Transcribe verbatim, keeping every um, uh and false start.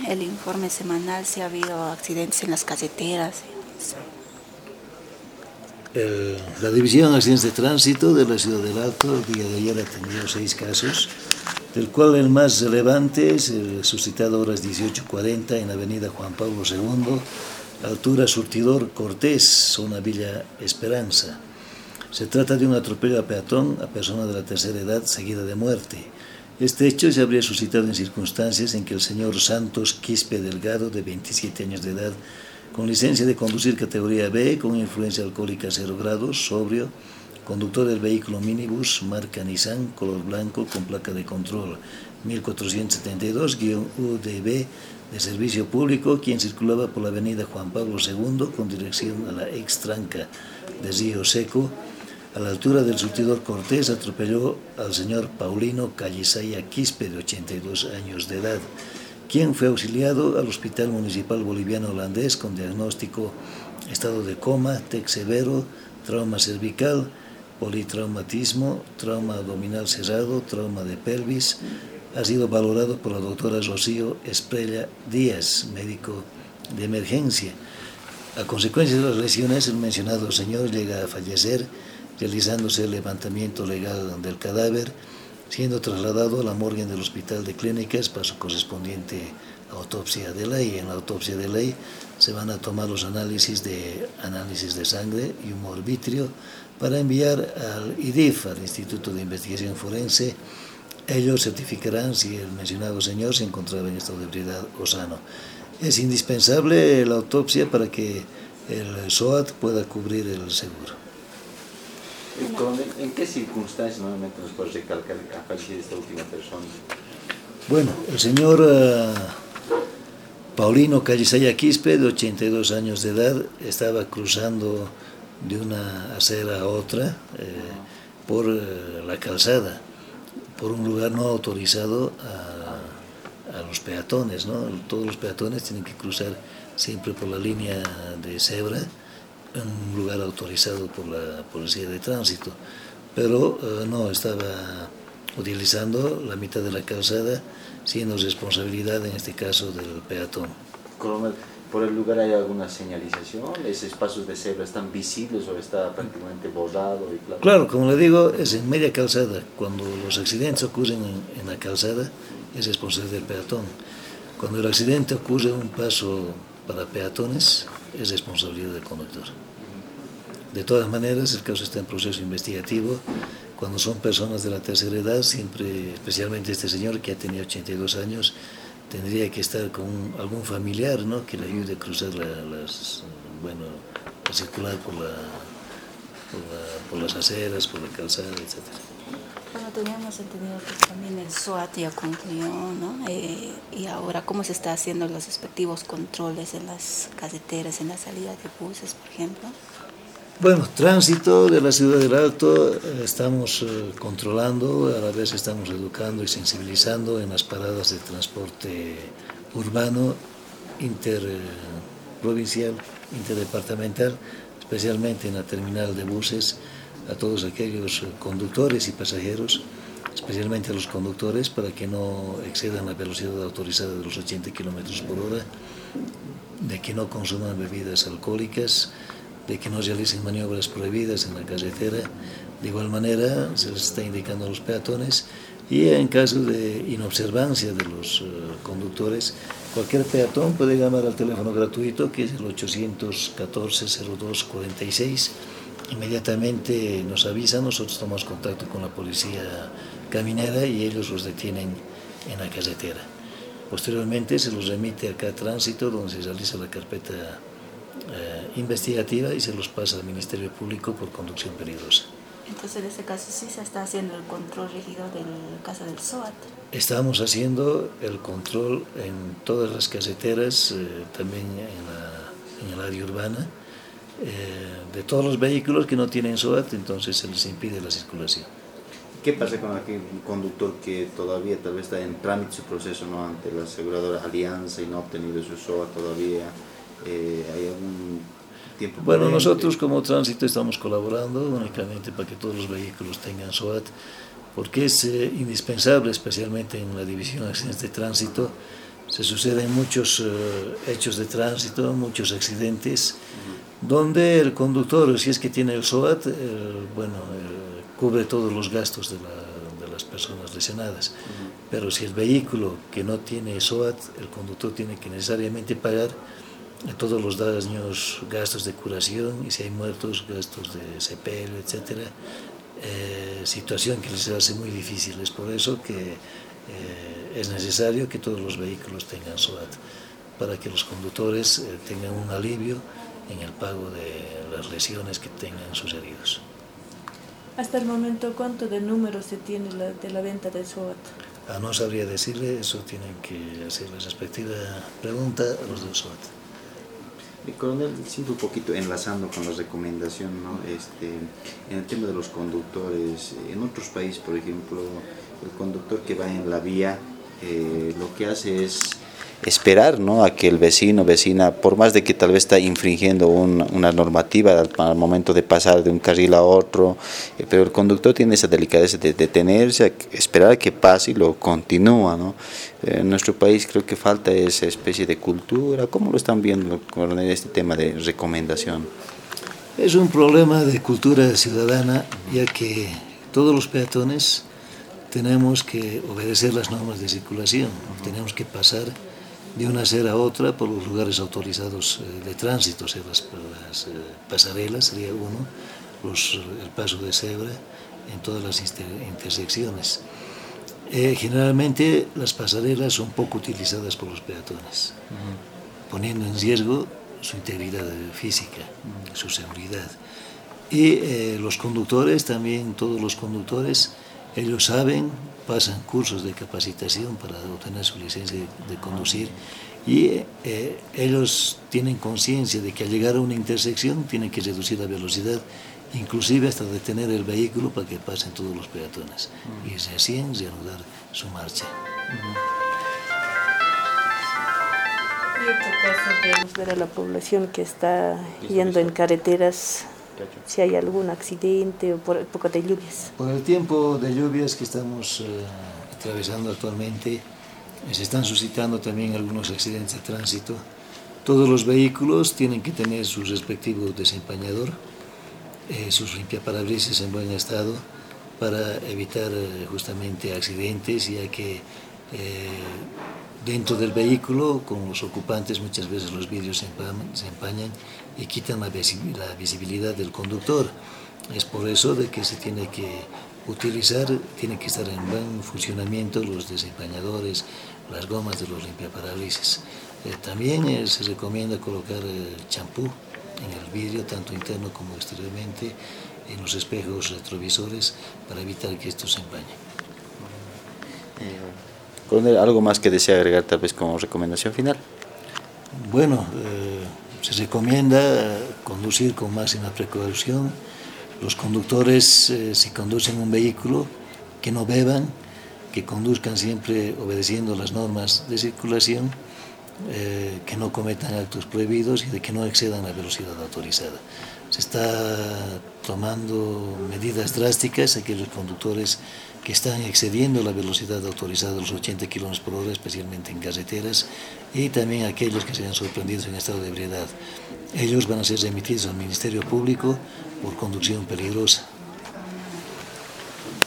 el informe semanal si ha habido accidentes en las carreteras. El, la División de Accidentes de Tránsito de la Ciudad del Alto el día de ayer atendió seis casos, del cual el más relevante es el suscitado a horas dieciocho cuarenta en la avenida Juan Pablo segundo, altura Surtidor Cortés, zona Villa Esperanza. Se trata de un atropello a peatón a persona de la tercera edad seguida de muerte. Este hecho se habría suscitado en circunstancias en que el señor Santos Quispe Delgado, de veintisiete años de edad, con licencia de conducir categoría B, con influencia alcohólica cero grados, sobrio, conductor del vehículo minibús marca Nissan, color blanco, con placa de control mil cuatrocientos setenta y dos U D B de servicio público, quien circulaba por la avenida Juan Pablo segundo con dirección a la ex tranca de Río Seco, a la altura del surtidor Cortés, atropelló al señor Paulino Callisaya Quispe, de ochenta y dos años de edad, quien fue auxiliado al Hospital Municipal Boliviano Holandés con diagnóstico estado de coma, T E C severo, trauma cervical, politraumatismo, trauma abdominal cerrado, trauma de pelvis. Ha sido valorado por la doctora Rocío Esprella Díaz, médico de emergencia. A consecuencia de las lesiones, el mencionado señor llega a fallecer, realizándose el levantamiento legal del cadáver, siendo trasladado a la morgue del Hospital de Clínicas para su correspondiente autopsia de ley. En la autopsia de ley se van a tomar los análisis de, análisis de sangre y humor vítreo para enviar al I D I F, al Instituto de Investigación Forense. Ellos certificarán si el mencionado señor se encontraba en estado de ebriedad o sano. Es indispensable la autopsia para que el S O A T pueda cubrir el seguro. ¿En qué circunstancias nuevamente nos puede recalcar a fallecer esta última persona? Bueno, el señor uh, Paulino Callisaya Quispe, de ochenta y dos años de edad, estaba cruzando de una acera a otra eh, por uh, la calzada, por un lugar no autorizado a, a los peatones, ¿no? Todos los peatones tienen que cruzar siempre por la línea de cebra, en un lugar autorizado por la Policía de Tránsito, pero uh, no estaba utilizando la mitad de la calzada, siendo responsabilidad en este caso del peatón. Coronel, ¿por el lugar hay alguna señalización? ¿Esos espacios de cebra están visibles o está prácticamente bordado? Y claro? Claro, como le digo, es en media calzada. Cuando los accidentes ocurren en, en la calzada, es responsabilidad del peatón. Cuando el accidente ocurre en un paso para peatones, es responsabilidad del conductor. De todas maneras, el caso está en proceso investigativo. Cuando son personas de la tercera edad, siempre, especialmente este señor que ha tenido ochenta y dos años, tendría que estar con un, algún familiar, ¿no?, que le ayude a cruzar la, las, bueno, a circular por, la, por, la, por las aceras, por la calzada, etcétera. Bueno, teníamos entendido que también el S O A T ya concluyó, ¿no? Eh, y ahora, ¿cómo se está haciendo los respectivos controles en las carreteras, en la salida de buses, por ejemplo? Bueno, tránsito de la Ciudad del Alto eh, estamos eh, controlando, a la vez estamos educando y sensibilizando en las paradas de transporte urbano, interprovincial, interdepartamental, especialmente en la terminal de buses, a todos aquellos conductores y pasajeros, especialmente a los conductores, para que no excedan la velocidad autorizada de los ochenta kilómetros por hora, de que no consuman bebidas alcohólicas, de que no realicen maniobras prohibidas en la carretera. De igual manera, se les está indicando a los peatones, y en caso de inobservancia de los uh, conductores, cualquier peatón puede llamar al teléfono gratuito, que es el ochocientos catorce cero dos cuarenta y seis. Inmediatamente nos avisan, nosotros tomamos contacto con la policía caminera y ellos los detienen en la carretera. Posteriormente se los remite acá a Tránsito, donde se realiza la carpeta eh, investigativa y se los pasa al Ministerio Público por conducción peligrosa. Entonces, en ese caso sí se está haciendo el control rígido del caso del S O A T. Estamos haciendo el control en todas las carreteras, eh, también en, la, en el área urbana, eh, de todos los vehículos que no tienen S O A T, entonces se les impide la circulación. ¿Qué pasa con aquel conductor que todavía tal vez está en trámite su proceso, ¿no?, ante la aseguradora Alianza y no ha obtenido su S O A T todavía? Eh, ¿Hay algún tiempo? Bueno, prudente? Nosotros como Tránsito estamos colaborando únicamente para que todos los vehículos tengan S O A T, porque es eh, indispensable, especialmente en la División de Accidentes de Tránsito, se suceden muchos uh, hechos de tránsito, muchos accidentes, uh-huh. donde el conductor, si es que tiene el SOAT, eh, bueno, eh, cubre todos los gastos de, la, de las personas lesionadas. Uh-huh. Pero si el vehículo que no tiene SOAT, el conductor tiene que necesariamente pagar todos los daños, gastos de curación, y si hay muertos, gastos de sepelio, etcétera. Eh, situación que les hace muy difícil. Es por eso que eh, es necesario que todos los vehículos tengan SOAT, para que los conductores eh, tengan un alivio en el pago de las lesiones que tengan sus heridos. Hasta el momento, ¿cuánto de número se tiene la, de la venta del SOAT? Ah, no sabría decirle, eso tienen que hacer la respectiva pregunta a los del SOAT. Eh, coronel, siento un poquito enlazando con la recomendación, ¿no? Este, en el tema de los conductores, en otros países, por ejemplo, el conductor que va en la vía, eh, lo que hace es esperar, ¿no?, a que el vecino, vecina, por más de que tal vez está infringiendo un, una normativa al, al momento de pasar de un carril a otro, eh, pero el conductor tiene esa delicadeza de detenerse, a esperar a que pase y lo continúa, ¿no? Eh, en nuestro país creo que falta esa especie de cultura. ¿Cómo lo están viendo con este tema de recomendación? Es un problema de cultura ciudadana, ya que todos los peatones tenemos que obedecer las normas de circulación, tenemos que pasar de una acera a otra por los lugares autorizados de tránsito, o sea, las, las eh, pasarelas sería uno, los, el paso de cebra en todas las inter, intersecciones. Eh, generalmente las pasarelas son poco utilizadas por los peatones, uh-huh. poniendo en riesgo su integridad física, uh-huh. su seguridad. Y eh, los conductores, también todos los conductores, ellos saben, pasan cursos de capacitación para obtener su licencia de conducir, y eh, ellos tienen conciencia de que al llegar a una intersección tienen que reducir la velocidad, inclusive hasta detener el vehículo para que pasen todos los peatones, uh-huh. y recién reanudar su marcha. Uh-huh. Y otro caso, debemos ver a la población que está yendo en carreteras, si hay algún accidente o por época de lluvias. Por el tiempo de lluvias que estamos eh, atravesando actualmente, eh, se están suscitando también algunos accidentes de tránsito. Todos los vehículos tienen que tener su respectivo desempañador, eh, sus limpiaparabrisas en buen estado, para evitar eh, justamente accidentes, ya que eh, dentro del vehículo, con los ocupantes, muchas veces los vidrios se empañan, se empañan y quitan la visibilidad del conductor. Es por eso de que se tiene que utilizar, tiene que estar en buen funcionamiento los desempañadores, las gomas de los limpiaparabrisas. Eh, también eh, se recomienda colocar eh, champú en el vidrio, tanto interno como exteriormente, en los espejos retrovisores, para evitar que estos se empañen. Coronel, ¿algo más que desea agregar tal vez como recomendación final? Bueno, eh, se recomienda conducir con máxima precaución. Los conductores, eh, si conducen un vehículo, que no beban, que conduzcan siempre obedeciendo las normas de circulación, eh, que no cometan actos prohibidos y de que no excedan la velocidad autorizada. Se está tomando medidas drásticas a aquellos conductores que están excediendo la velocidad autorizada de los ochenta kilómetros por hora, especialmente en carreteras, y también aquellos que sean sorprendidos en estado de ebriedad. Ellos van a ser remitidos al Ministerio Público por conducción peligrosa.